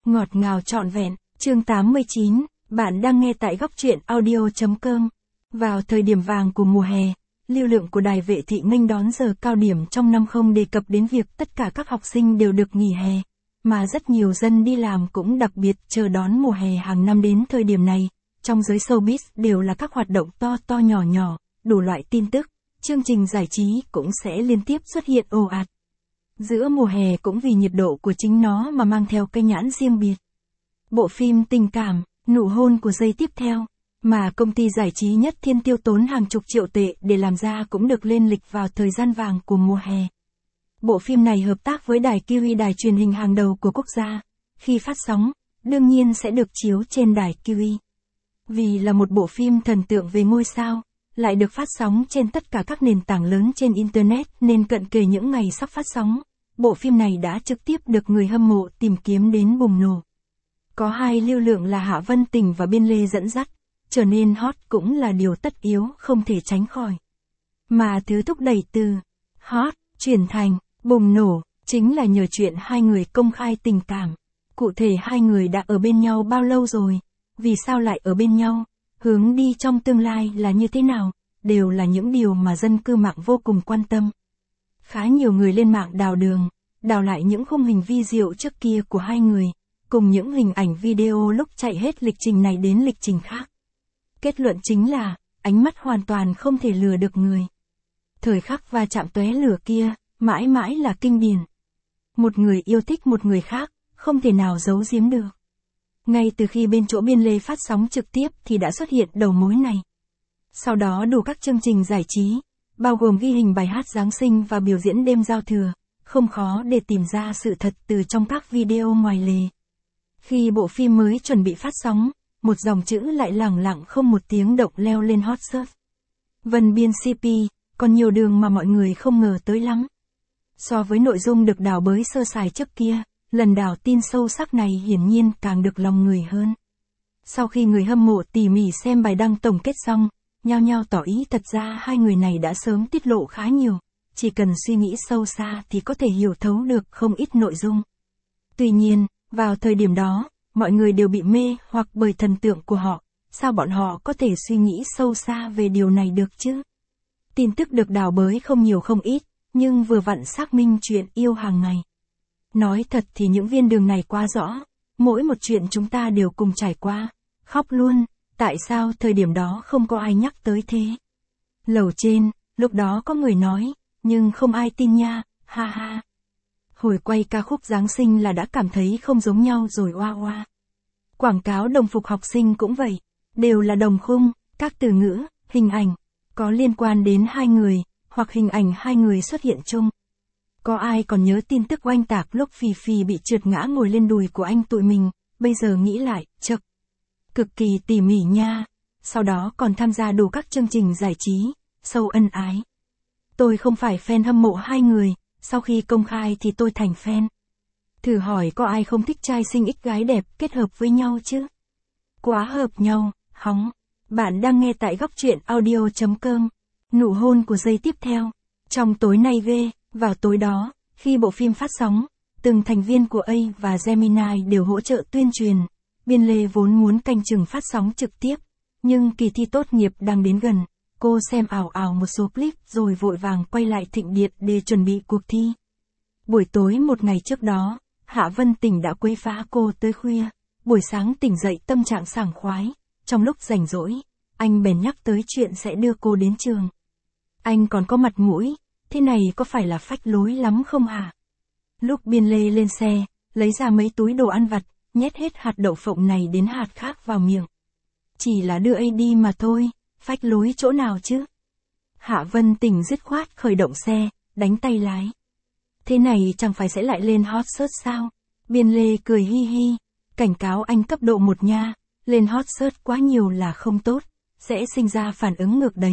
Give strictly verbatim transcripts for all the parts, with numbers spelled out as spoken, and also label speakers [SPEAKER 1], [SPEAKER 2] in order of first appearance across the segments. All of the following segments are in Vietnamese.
[SPEAKER 1] Ngọt ngào trọn vẹn, chương tám mươi chín, bạn đang nghe tại góc truyện audio.com. Vào thời điểm vàng của mùa hè, lưu lượng của đài Vệ Thị nghênh đón giờ cao điểm trong năm không đề cập đến việc tất cả các học sinh đều được nghỉ hè, mà rất nhiều dân đi làm cũng đặc biệt chờ đón mùa hè hàng năm đến thời điểm này. Trong giới showbiz đều là các hoạt động to to nhỏ nhỏ, đủ loại tin tức, chương trình giải trí cũng sẽ liên tiếp xuất hiện ồ ạt. Giữa mùa hè cũng vì nhiệt độ của chính nó mà mang theo cái nhãn riêng biệt. Bộ phim tình cảm, Nụ hôn của giây tiếp theo, mà công ty giải trí Nhất Thiên tiêu tốn hàng chục triệu tệ để làm ra cũng được lên lịch vào thời gian vàng của mùa hè. Bộ phim này hợp tác với đài Kiwi, đài truyền hình hàng đầu của quốc gia. Khi phát sóng, đương nhiên sẽ được chiếu trên đài Kiwi. Vì là một bộ phim thần tượng về ngôi sao, lại được phát sóng trên tất cả các nền tảng lớn trên Internet nên cận kề những ngày sắp phát sóng, bộ phim này đã trực tiếp được người hâm mộ tìm kiếm đến bùng nổ. Có hai lưu lượng là Hạ Vân Tình và Biên Lê dẫn dắt, trở nên hot cũng là điều tất yếu không thể tránh khỏi. Mà thứ thúc đẩy từ hot, chuyển thành bùng nổ, chính là nhờ chuyện hai người công khai tình cảm. Cụ thể hai người đã ở bên nhau bao lâu rồi? Vì sao lại ở bên nhau? Hướng đi trong tương lai là như thế nào? Đều là những điều mà dân cư mạng vô cùng quan tâm. Khá nhiều người lên mạng đào đường, đào lại những khung hình vi diệu trước kia của hai người, cùng những hình ảnh video lúc chạy hết lịch trình này đến lịch trình khác. Kết luận chính là, ánh mắt hoàn toàn không thể lừa được người. Thời khắc va chạm tóe lửa kia, mãi mãi là kinh điển. Một người yêu thích một người khác, không thể nào giấu giếm được. Ngay từ khi bên chỗ Biên Lê phát sóng trực tiếp thì đã xuất hiện đầu mối này. Sau đó đủ các chương trình giải trí, bao gồm ghi hình bài hát Giáng sinh và biểu diễn đêm giao thừa, không khó để tìm ra sự thật từ trong các video ngoài lề. Khi bộ phim mới chuẩn bị phát sóng, một dòng chữ lại lẳng lặng không một tiếng động leo lên hot search. Vân Biên xê pê, còn nhiều đường mà mọi người không ngờ tới lắm. So với nội dung được đào bới sơ sài trước kia, lần đào tin sâu sắc này hiển nhiên càng được lòng người hơn. Sau khi người hâm mộ tỉ mỉ xem bài đăng tổng kết xong, nhao nhao tỏ ý thật ra hai người này đã sớm tiết lộ khá nhiều, chỉ cần suy nghĩ sâu xa thì có thể hiểu thấu được không ít nội dung. Tuy nhiên, vào thời điểm đó, mọi người đều bị mê hoặc bởi thần tượng của họ, sao bọn họ có thể suy nghĩ sâu xa về điều này được chứ? Tin tức được đào bới không nhiều không ít, nhưng vừa vặn xác minh chuyện yêu hàng ngày. Nói thật thì những viên đường này quá rõ, mỗi một chuyện chúng ta đều cùng trải qua, khóc luôn, tại sao thời điểm đó không có ai nhắc tới thế? Lầu trên, lúc đó có người nói, nhưng không ai tin nha, ha ha. Hồi quay ca khúc Giáng sinh là đã cảm thấy không giống nhau rồi oa oa. Quảng cáo đồng phục học sinh cũng vậy, đều là đồng khung, các từ ngữ, hình ảnh, có liên quan đến hai người, hoặc hình ảnh hai người xuất hiện chung. Có ai còn nhớ tin tức oanh tạc lúc Phì Phì bị trượt ngã ngồi lên đùi của anh tụi mình, bây giờ nghĩ lại, chậc. Cực kỳ tỉ mỉ nha, sau đó còn tham gia đủ các chương trình giải trí, sâu ân ái. Tôi không phải fan hâm mộ hai người, sau khi công khai thì tôi thành fan. Thử hỏi có ai không thích trai xinh ít gái đẹp kết hợp với nhau chứ? Quá hợp nhau, hóng. Bạn đang nghe tại góc truyện audio.com. Nụ hôn của giây tiếp theo. Trong tối nay ghê, vào tối đó, khi bộ phim phát sóng, từng thành viên của A và Gemini đều hỗ trợ tuyên truyền. Biên Lê vốn muốn canh chừng phát sóng trực tiếp, nhưng kỳ thi tốt nghiệp đang đến gần. Cô xem ảo ảo một số clip rồi vội vàng quay lại Thịnh Điện để chuẩn bị cuộc thi. Buổi tối một ngày trước đó, Hạ Vân Tình đã quấy phá cô tới khuya. Buổi sáng tỉnh dậy tâm trạng sảng khoái. Trong lúc rảnh rỗi, anh bèn nhắc tới chuyện sẽ đưa cô đến trường. Anh còn có mặt mũi, thế này có phải là phách lối lắm không hả? Lúc Biên Lê lên xe, lấy ra mấy túi đồ ăn vặt, nhét hết hạt đậu phộng này đến hạt khác vào miệng. Chỉ là đưa A đi mà thôi. Phách lối chỗ nào chứ? Hạ Vân Tình dứt khoát khởi động xe, đánh tay lái. Thế này chẳng phải sẽ lại lên hot search sao? Biên Lê cười hi hi, cảnh cáo anh cấp độ một nha, lên hot search quá nhiều là không tốt, sẽ sinh ra phản ứng ngược đấy.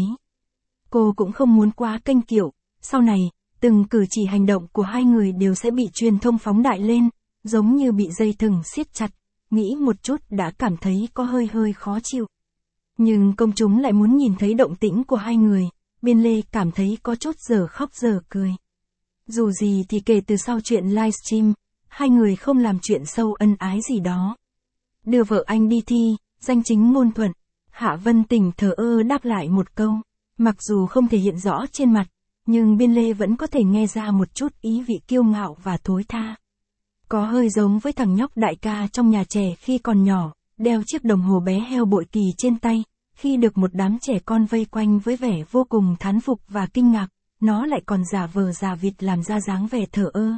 [SPEAKER 1] Cô cũng không muốn quá kênh kiệu, sau này, từng cử chỉ hành động của hai người đều sẽ bị truyền thông phóng đại lên, giống như bị dây thừng siết chặt, nghĩ một chút đã cảm thấy có hơi hơi khó chịu. Nhưng công chúng lại muốn nhìn thấy động tĩnh của hai người, Biên Lê cảm thấy có chút giờ khóc giờ cười. Dù gì thì kể từ sau chuyện livestream, hai người không làm chuyện sâu ân ái gì đó. Đưa vợ anh đi thi, danh chính ngôn thuận. Hạ Vân Tình thờ ơ đáp lại một câu, mặc dù không thể hiện rõ trên mặt, nhưng Biên Lê vẫn có thể nghe ra một chút ý vị kiêu ngạo và thối tha. Có hơi giống với thằng nhóc đại ca trong nhà trẻ khi còn nhỏ, đeo chiếc đồng hồ bé heo bội kỳ trên tay, khi được một đám trẻ con vây quanh với vẻ vô cùng thán phục và kinh ngạc, nó lại còn giả vờ giả vịt làm ra dáng vẻ thờ ơ.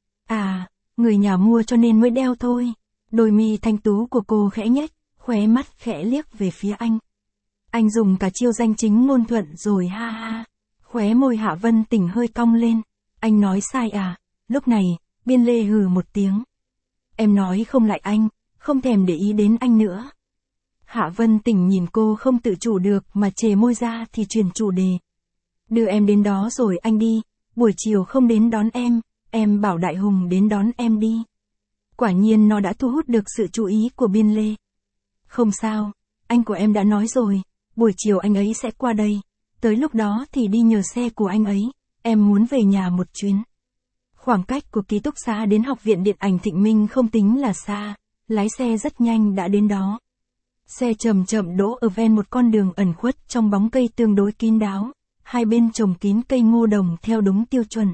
[SPEAKER 1] À, người nhà mua cho nên mới đeo thôi. Đôi mi thanh tú của cô khẽ nhếch, khóe mắt khẽ liếc về phía anh. Anh dùng cả chiêu danh chính ngôn thuận rồi ha ha. Khóe môi Hạ Vân Tình hơi cong lên. Anh nói sai à? Lúc này, Biên Lê hừ một tiếng. Em nói không lại anh, không thèm để ý đến anh nữa. Hạ Vân Tình nhìn cô không tự chủ được mà chề môi ra thì chuyển chủ đề. Đưa em đến đó rồi anh đi, buổi chiều không đến đón em, em bảo Đại Hùng đến đón em đi. Quả nhiên nó đã thu hút được sự chú ý của Biên Lê. Không sao, anh của em đã nói rồi, buổi chiều anh ấy sẽ qua đây, tới lúc đó thì đi nhờ xe của anh ấy, em muốn về nhà một chuyến. Khoảng cách của ký túc xá đến học viện điện ảnh Thịnh Minh không tính là xa, lái xe rất nhanh đã đến đó. Xe chậm chậm đỗ ở ven một con đường ẩn khuất trong bóng cây tương đối kín đáo, hai bên trồng kín cây ngô đồng theo đúng tiêu chuẩn.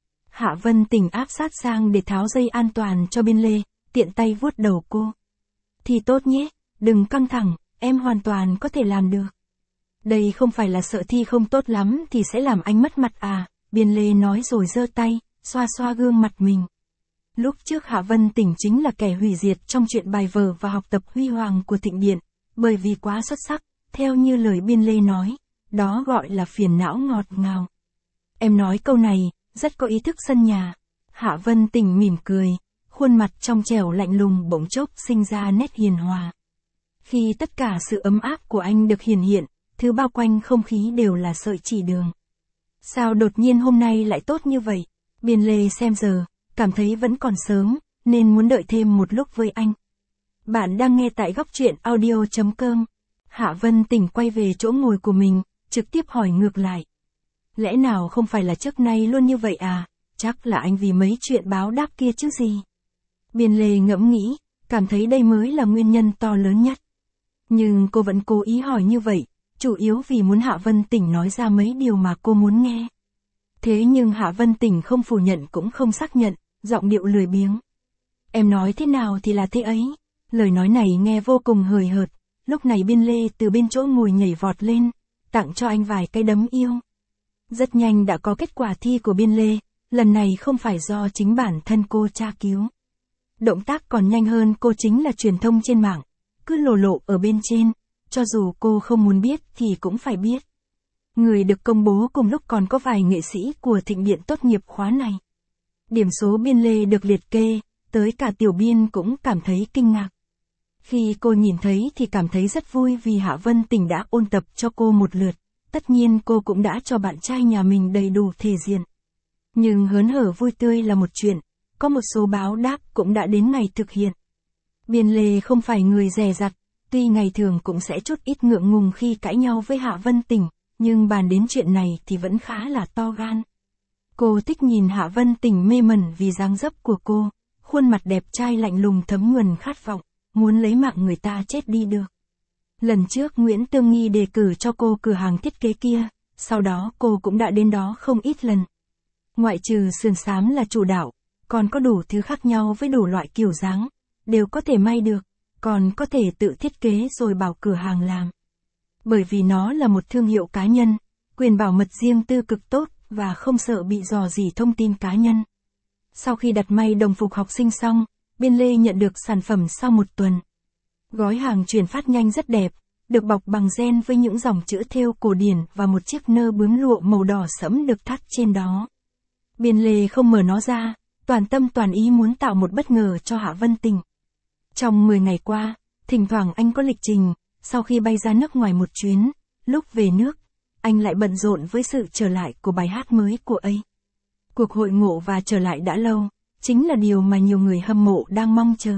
[SPEAKER 1] Hạ Vân Tình áp sát sang để tháo dây an toàn cho Biên Lê, tiện tay vuốt đầu cô. Thì tốt nhé, đừng căng thẳng, em hoàn toàn có thể làm được. Đây không phải là sợ thi không tốt lắm thì sẽ làm anh mất mặt à, Biên Lê nói rồi giơ tay, xoa xoa gương mặt mình. Lúc trước Hạ Vân Tình chính là kẻ hủy diệt trong chuyện bài vở và học tập huy hoàng của Thịnh Điện, bởi vì quá xuất sắc, theo như lời Biên Lê nói, đó gọi là phiền não ngọt ngào. Em nói câu này, rất có ý thức sân nhà. Hạ Vân Tình mỉm cười, khuôn mặt trong trẻo lạnh lùng bỗng chốc sinh ra nét hiền hòa. Khi tất cả sự ấm áp của anh được hiển hiện, thứ bao quanh không khí đều là sợi chỉ đường. Sao đột nhiên hôm nay lại tốt như vậy? Biên Lê xem giờ, cảm thấy vẫn còn sớm, nên muốn đợi thêm một lúc với anh. Bạn đang nghe tại góc truyện audio chấm com. Hạ Vân Tình quay về chỗ ngồi của mình, trực tiếp hỏi ngược lại. Lẽ nào không phải là trước nay luôn như vậy à? Chắc là anh vì mấy chuyện báo đáp kia chứ gì. Biên Lê ngẫm nghĩ, cảm thấy đây mới là nguyên nhân to lớn nhất. Nhưng cô vẫn cố ý hỏi như vậy, chủ yếu vì muốn Hạ Vân Tình nói ra mấy điều mà cô muốn nghe. Thế nhưng Hạ Vân Tình không phủ nhận cũng không xác nhận, giọng điệu lười biếng. Em nói thế nào thì là thế ấy. Lời nói này nghe vô cùng hời hợt. Lúc này Biên Lê từ bên chỗ ngồi nhảy vọt lên, tặng cho anh vài cái đấm yêu. Rất nhanh đã có kết quả thi của Biên Lê, lần này không phải do chính bản thân cô tra cứu. Động tác còn nhanh hơn cô chính là truyền thông trên mạng, cứ lộ lộ ở bên trên, cho dù cô không muốn biết thì cũng phải biết. Người được công bố cùng lúc còn có vài nghệ sĩ của Thịnh Điện tốt nghiệp khóa này. Điểm số Biên Lê được liệt kê, tới cả Tiểu Biên cũng cảm thấy kinh ngạc. Khi cô nhìn thấy thì cảm thấy rất vui vì Hạ Vân Tình đã ôn tập cho cô một lượt, tất nhiên cô cũng đã cho bạn trai nhà mình đầy đủ thể diện. Nhưng hớn hở vui tươi là một chuyện, có một số báo đáp cũng đã đến ngày thực hiện. Biên Lê không phải người dè dặt, tuy ngày thường cũng sẽ chút ít ngượng ngùng khi cãi nhau với Hạ Vân Tình, nhưng bàn đến chuyện này thì vẫn khá là to gan. Cô thích nhìn Hạ Vân Tình mê mẩn vì dáng dấp của cô, khuôn mặt đẹp trai lạnh lùng thấm nhuần khát vọng, muốn lấy mạng người ta chết đi được. Lần trước Nguyễn Tương Nghi đề cử cho cô cửa hàng thiết kế kia, sau đó cô cũng đã đến đó không ít lần. Ngoại trừ sườn xám là chủ đạo, còn có đủ thứ khác nhau với đủ loại kiểu dáng, đều có thể may được, còn có thể tự thiết kế rồi bảo cửa hàng làm. Bởi vì nó là một thương hiệu cá nhân, quyền bảo mật riêng tư cực tốt và không sợ bị dò dỉ thông tin cá nhân. Sau khi đặt may đồng phục học sinh xong, Biên Lê nhận được sản phẩm sau một tuần. Gói hàng chuyển phát nhanh rất đẹp, được bọc bằng ren với những dòng chữ thêu cổ điển và một chiếc nơ bướm lụa màu đỏ sẫm được thắt trên đó. Biên Lê không mở nó ra, toàn tâm toàn ý muốn tạo một bất ngờ cho Hạ Vân Tình. Trong mười ngày qua, thỉnh thoảng anh có lịch trình, sau khi bay ra nước ngoài một chuyến, lúc về nước, anh lại bận rộn với sự trở lại của bài hát mới của ấy. Cuộc hội ngộ và trở lại đã lâu, chính là điều mà nhiều người hâm mộ đang mong chờ.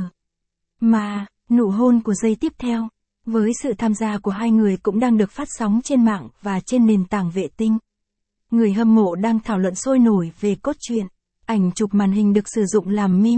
[SPEAKER 1] Mà, nụ hôn của giây tiếp theo, với sự tham gia của hai người cũng đang được phát sóng trên mạng và trên nền tảng vệ tinh. Người hâm mộ đang thảo luận sôi nổi về cốt truyện, ảnh chụp màn hình được sử dụng làm meme,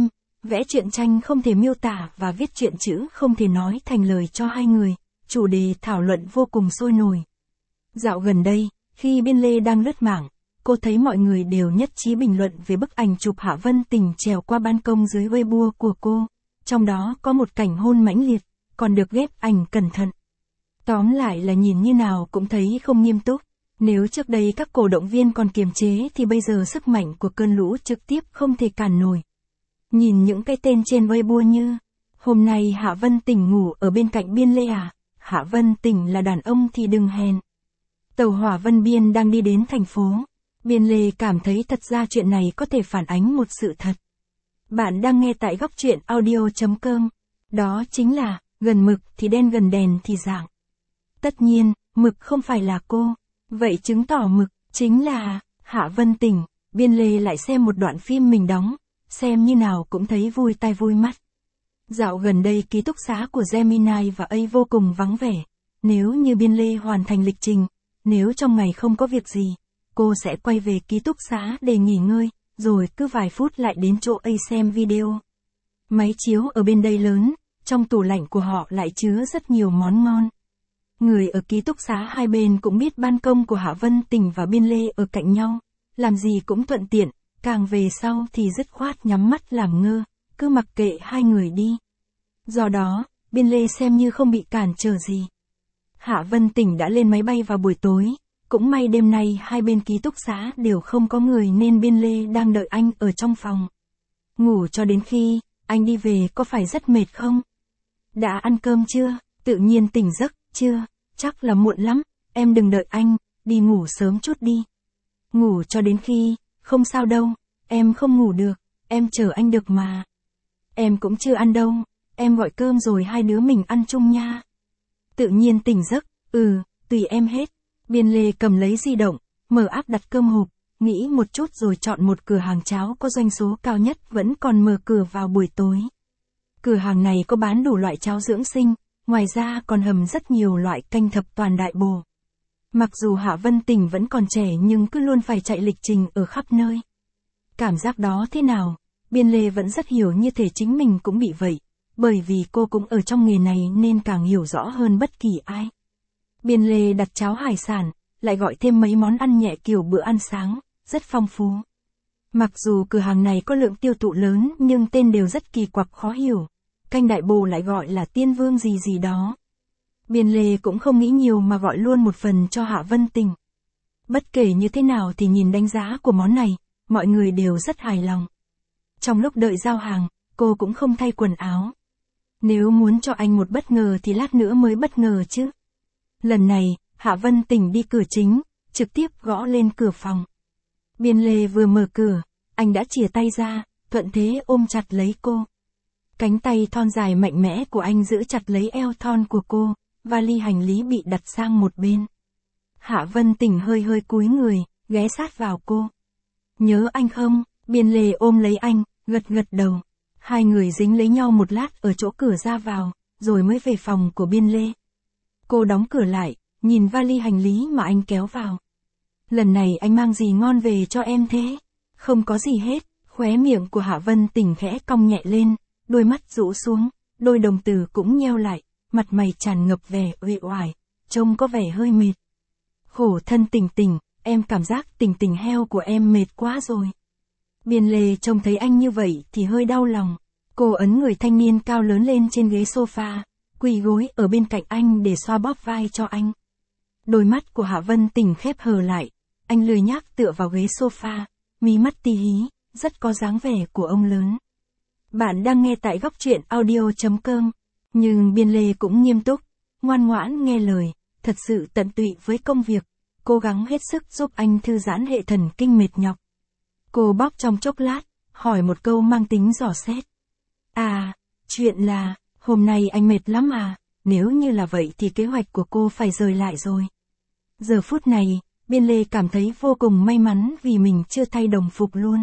[SPEAKER 1] Vẽ truyện tranh không thể miêu tả và viết truyện chữ không thể nói thành lời cho hai người, chủ đề thảo luận vô cùng sôi nổi. Dạo gần đây, khi Biên Lê đang lướt mạng, cô thấy mọi người đều nhất trí bình luận về bức ảnh chụp Hạ Vân Tình trèo qua ban công dưới Weibo của cô, trong đó có một cảnh hôn mãnh liệt, còn được ghép ảnh cẩn thận. Tóm lại là nhìn như nào cũng thấy không nghiêm túc. Nếu trước đây các cổ động viên còn kiềm chế thì bây giờ sức mạnh của cơn lũ trực tiếp không thể cản nổi. Nhìn những cái tên trên Weibo như: hôm nay Hạ Vân Tình ngủ ở bên cạnh Biên Lê à, Hạ Vân Tình là đàn ông thì đừng hèn. Tàu hỏa Vân Biên đang đi đến thành phố. Biên Lê cảm thấy thật ra chuyện này có thể phản ánh một sự thật. Bạn đang nghe tại góc truyện audio chấm com. Đó chính là, gần mực thì đen gần đèn thì dạng. Tất nhiên, mực không phải là cô. Vậy chứng tỏ mực chính là Hạ Vân Tình. Biên Lê lại xem một đoạn phim mình đóng, xem như nào cũng thấy vui tai vui mắt. Dạo gần đây ký túc xá của Gemini và A vô cùng vắng vẻ. Nếu như Biên Lê hoàn thành lịch trình, nếu trong ngày không có việc gì, cô sẽ quay về ký túc xá để nghỉ ngơi, rồi cứ vài phút lại đến chỗ A xem video. Máy chiếu ở bên đây lớn, trong tủ lạnh của họ lại chứa rất nhiều món ngon. Người ở ký túc xá hai bên cũng biết ban công của Hạ Vân Tình và Biên Lê ở cạnh nhau, làm gì cũng thuận tiện, càng về sau thì dứt khoát nhắm mắt làm ngơ, cứ mặc kệ hai người đi. Do đó, Biên Lê xem như không bị cản trở gì. Hạ Vân Tình đã lên máy bay vào buổi tối, cũng may đêm nay hai bên ký túc xá đều không có người nên Biên Lê đang đợi anh ở trong phòng. Ngủ cho đến khi anh đi về có phải rất mệt không? Đã ăn cơm chưa? Tự nhiên tỉnh giấc, chưa? Chắc là muộn lắm, em đừng đợi anh, đi ngủ sớm chút đi. Ngủ cho đến khi, không sao đâu, em không ngủ được, em chờ anh được mà. Em cũng chưa ăn đâu, em gọi cơm rồi hai đứa mình ăn chung nha. Tự nhiên tỉnh giấc, ừ, tùy em hết. Biên Lê cầm lấy di động, mở app đặt cơm hộp, nghĩ một chút rồi chọn một cửa hàng cháo có doanh số cao nhất vẫn còn mở cửa vào buổi tối. Cửa hàng này có bán đủ loại cháo dưỡng sinh, ngoài ra còn hầm rất nhiều loại canh thập toàn đại bổ. Mặc dù Hạ Vân Tình vẫn còn trẻ nhưng cứ luôn phải chạy lịch trình ở khắp nơi. Cảm giác đó thế nào? Biên Lê vẫn rất hiểu như thể chính mình cũng bị vậy, bởi vì cô cũng ở trong nghề này nên càng hiểu rõ hơn bất kỳ ai. Biên Lê đặt cháo hải sản, lại gọi thêm mấy món ăn nhẹ kiểu bữa ăn sáng, rất phong phú. Mặc dù cửa hàng này có lượng tiêu thụ lớn nhưng tên đều rất kỳ quặc khó hiểu. Canh đại bồ lại gọi là tiên vương gì gì đó. Biên Lê cũng không nghĩ nhiều mà gọi luôn một phần cho Hạ Vân Tình. Bất kể như thế nào thì nhìn đánh giá của món này, mọi người đều rất hài lòng. Trong lúc đợi giao hàng, cô cũng không thay quần áo. Nếu muốn cho anh một bất ngờ thì lát nữa mới bất ngờ chứ. Lần này, Hạ Vân Tình đi cửa chính, trực tiếp gõ lên cửa phòng. Biên Lê vừa mở cửa, anh đã chìa tay ra, thuận thế ôm chặt lấy cô. Cánh tay thon dài mạnh mẽ của anh giữ chặt lấy eo thon của cô, vali hành lý bị đặt sang một bên. Hạ Vân Tình hơi hơi cúi người, ghé sát vào cô. Nhớ anh không? Biên Lê ôm lấy anh, gật gật đầu. Hai người dính lấy nhau một lát ở chỗ cửa ra vào, rồi mới về phòng của Biên Lê. Cô đóng cửa lại, nhìn vali hành lý mà anh kéo vào. Lần này anh mang gì ngon về cho em thế? Không có gì hết. Khóe miệng của Hạ Vân Tình khẽ cong nhẹ lên, đôi mắt rũ xuống, đôi đồng tử cũng nheo lại, mặt mày tràn ngập vẻ uể oải, trông có vẻ hơi mệt. Khổ thân Tình Tình, em cảm giác Tình Tình heo của em mệt quá rồi. Biên Lê trông thấy anh như vậy thì hơi đau lòng. Cô ấn người thanh niên cao lớn lên trên ghế sofa, quỳ gối ở bên cạnh anh để xoa bóp vai cho anh. Đôi mắt của Hạ Vân Tình khép hờ lại, anh lười nhác tựa vào ghế sofa, mí mắt tí hí, rất có dáng vẻ của ông lớn. Bạn đang nghe tại góc truyện audio chấm com, nhưng Biên Lê cũng nghiêm túc, ngoan ngoãn nghe lời, thật sự tận tụy với công việc, cố gắng hết sức giúp anh thư giãn hệ thần kinh mệt nhọc. Cô bóp trong chốc lát, hỏi một câu mang tính dò xét. À, chuyện là, hôm nay anh mệt lắm à, nếu như là vậy thì kế hoạch của cô phải rời lại rồi. Giờ phút này, Biên Lê cảm thấy vô cùng may mắn vì mình chưa thay đồng phục luôn.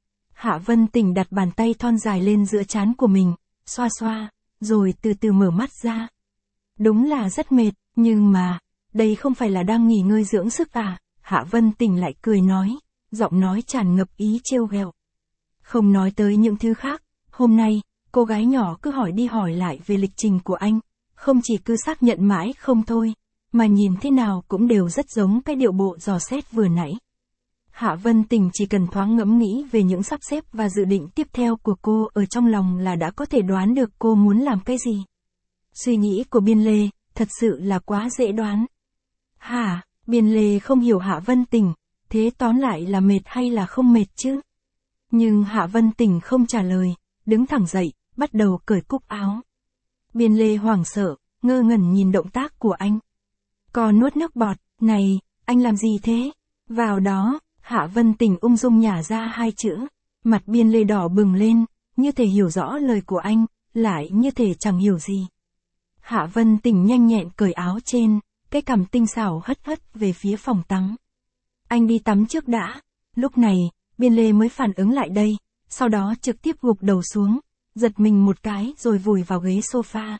[SPEAKER 1] Hạ Vân Tình đặt bàn tay thon dài lên giữa trán của mình, xoa xoa, rồi từ từ mở mắt ra. Đúng là rất mệt, nhưng mà, đây không phải là đang nghỉ ngơi dưỡng sức à? Hạ Vân Tình lại cười nói, giọng nói tràn ngập ý trêu ghẹo. Không nói tới những thứ khác, Hôm nay, cô gái nhỏ cứ hỏi đi hỏi lại về lịch trình của anh, không chỉ cứ xác nhận mãi không thôi, mà nhìn thế nào cũng đều rất giống cái điệu bộ dò xét vừa nãy. Hạ Vân Tình chỉ cần thoáng ngẫm nghĩ về những sắp xếp và dự định tiếp theo của cô ở trong lòng là đã có thể đoán được cô muốn làm cái gì. Suy nghĩ của Biên Lê, thật sự là quá dễ đoán. Hả, Biên Lê không hiểu Hạ Vân Tình, thế tóm lại là mệt hay là không mệt chứ? Nhưng Hạ Vân Tình không trả lời, đứng thẳng dậy, bắt đầu cởi cúc áo. Biên Lê hoảng sợ, ngơ ngẩn nhìn động tác của anh. Còn nuốt nước bọt, này, anh làm gì thế? Vào đó, Hạ Vân Tình ung dung nhả ra hai chữ. Mặt Biên Lê đỏ bừng lên, như thể hiểu rõ lời của anh, lại như thể chẳng hiểu gì. Hạ Vân Tình nhanh nhẹn cởi áo trên, cái cằm tinh xảo hất hất về phía phòng tắm. Anh đi tắm trước đã. Lúc này, Biên Lê mới phản ứng lại đây, sau đó trực tiếp gục đầu xuống, giật mình một cái rồi vùi vào ghế sofa.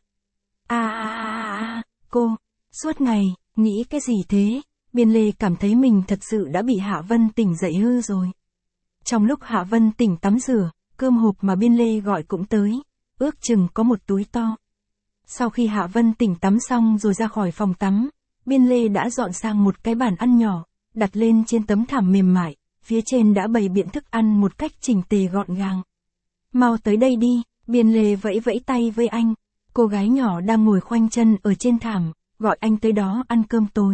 [SPEAKER 1] À à à à, cô, suốt ngày, nghĩ cái gì thế? Biên Lê cảm thấy mình thật sự đã bị Hạ Vân Tình dậy hư rồi. Trong lúc Hạ Vân Tình tắm rửa, cơm hộp mà Biên Lê gọi cũng tới, ước chừng có một túi to. Sau khi Hạ Vân Tình tắm xong rồi ra khỏi phòng tắm, Biên Lê đã dọn sang một cái bàn ăn nhỏ, đặt lên trên tấm thảm mềm mại, phía trên đã bày biện thức ăn một cách chỉnh tề gọn gàng. Mau tới đây đi, Biên Lê vẫy vẫy tay với anh. Cô gái nhỏ đang ngồi khoanh chân ở trên thảm, gọi anh tới đó ăn cơm tối.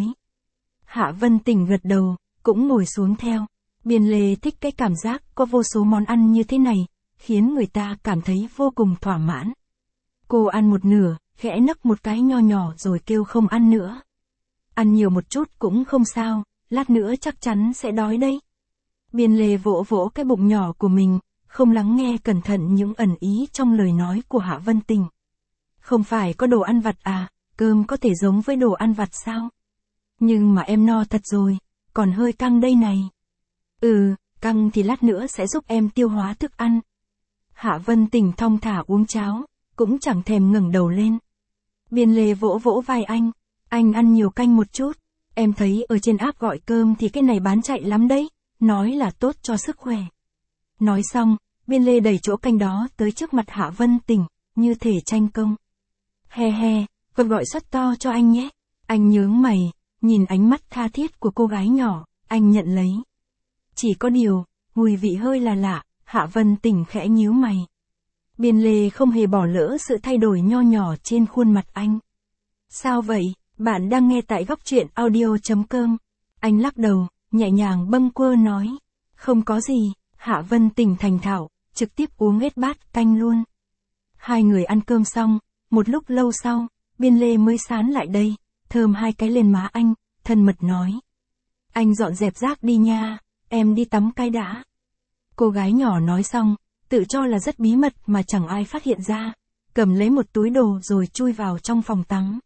[SPEAKER 1] Hạ Vân Tình gật đầu, cũng ngồi xuống theo. Biên Lê thích cái cảm giác có vô số món ăn như thế này, khiến người ta cảm thấy vô cùng thỏa mãn. Cô ăn một nửa, khẽ nấc một cái nho nhỏ rồi kêu không ăn nữa. Ăn nhiều một chút cũng không sao, lát nữa chắc chắn sẽ đói đấy. Biên Lê vỗ vỗ cái bụng nhỏ của mình, không lắng nghe cẩn thận những ẩn ý trong lời nói của Hạ Vân Tình. Không phải có đồ ăn vặt à, cơm có thể giống với đồ ăn vặt sao? Nhưng mà em no thật rồi, còn hơi căng đây này. Ừ, căng thì lát nữa sẽ giúp em tiêu hóa thức ăn. Hạ Vân Tình thong thả uống cháo, cũng chẳng thèm ngẩng đầu lên. Biên Lê vỗ vỗ vai anh, anh ăn nhiều canh một chút, em thấy ở trên app gọi cơm thì cái này bán chạy lắm đấy, nói là tốt cho sức khỏe. Nói xong, Biên Lê đẩy chỗ canh đó tới trước mặt Hạ Vân Tình, như thể tranh công. He he, vẫn gọi suất to cho anh nhé. Anh nhướng mày, nhìn ánh mắt tha thiết của cô gái nhỏ, anh nhận lấy. Chỉ có điều, mùi vị hơi là lạ, Hạ Vân Tình khẽ nhíu mày. Biên Lê không hề bỏ lỡ sự thay đổi nho nhỏ trên khuôn mặt anh. Sao vậy, bạn đang nghe tại góc truyện audio chấm com. Anh lắc đầu, nhẹ nhàng bâng quơ nói. Không có gì, Hạ Vân Tình thành thạo, trực tiếp uống hết bát canh luôn. Hai người ăn cơm xong, một lúc lâu sau, Biên Lê mới sán lại đây, thơm hai cái lên má anh, thân mật nói. Anh dọn dẹp rác đi nha, em đi tắm cái đã. Cô gái nhỏ nói xong, tự cho là rất bí mật mà chẳng ai phát hiện ra, cầm lấy một túi đồ rồi chui vào trong phòng tắm.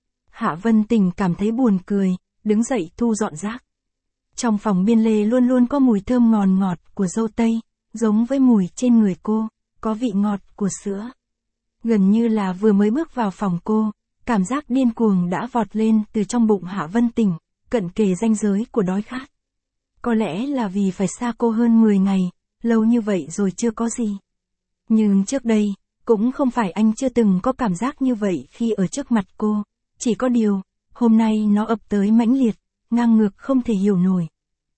[SPEAKER 1] Hạ Vân Tình cảm thấy buồn cười, đứng dậy thu dọn rác. Trong phòng Biên Lê luôn luôn có mùi thơm ngọt ngọt của dâu tây, giống với mùi trên người cô, có vị ngọt của sữa. Gần như là vừa mới bước vào phòng cô, cảm giác điên cuồng đã vọt lên từ trong bụng Hạ Vân Tình, cận kề ranh giới của đói khát. Có lẽ là vì phải xa cô hơn mười ngày, lâu như vậy rồi chưa có gì. Nhưng trước đây, cũng không phải anh chưa từng có cảm giác như vậy khi ở trước mặt cô, chỉ có điều, hôm nay nó ập tới mãnh liệt, ngang ngược không thể hiểu nổi.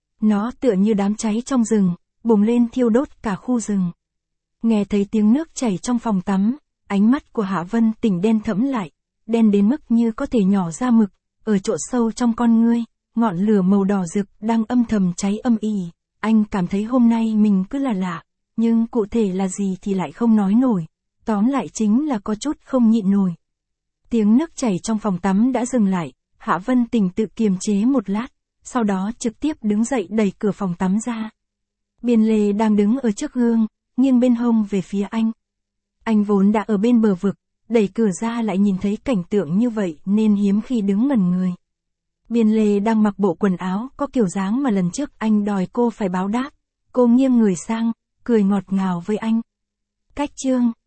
[SPEAKER 1] Nó tựa như đám cháy trong rừng, bùng lên thiêu đốt cả khu rừng. Nghe thấy tiếng nước chảy trong phòng tắm, ánh mắt của Hạ Vân Tình đen thẫm lại, đen đến mức như có thể nhỏ ra mực, ở chỗ sâu trong con ngươi, ngọn lửa màu đỏ rực đang âm thầm cháy âm ỉ. Anh cảm thấy hôm nay mình cứ là lạ, nhưng cụ thể là gì thì lại không nói nổi, tóm lại chính là có chút không nhịn nổi. Tiếng nước chảy trong phòng tắm đã dừng lại, Hạ Vân Tình tự kiềm chế một lát, sau đó trực tiếp đứng dậy đẩy cửa phòng tắm ra. Biên Lê đang đứng ở trước gương, nghiêng bên hông về phía anh. Anh vốn đã ở bên bờ vực, đẩy cửa ra lại nhìn thấy cảnh tượng như vậy nên hiếm khi đứng ngẩn người. Biên Lê đang mặc bộ quần áo có kiểu dáng mà lần trước anh đòi cô phải báo đáp. Cô nghiêng người sang, cười ngọt ngào với anh. Cách chương,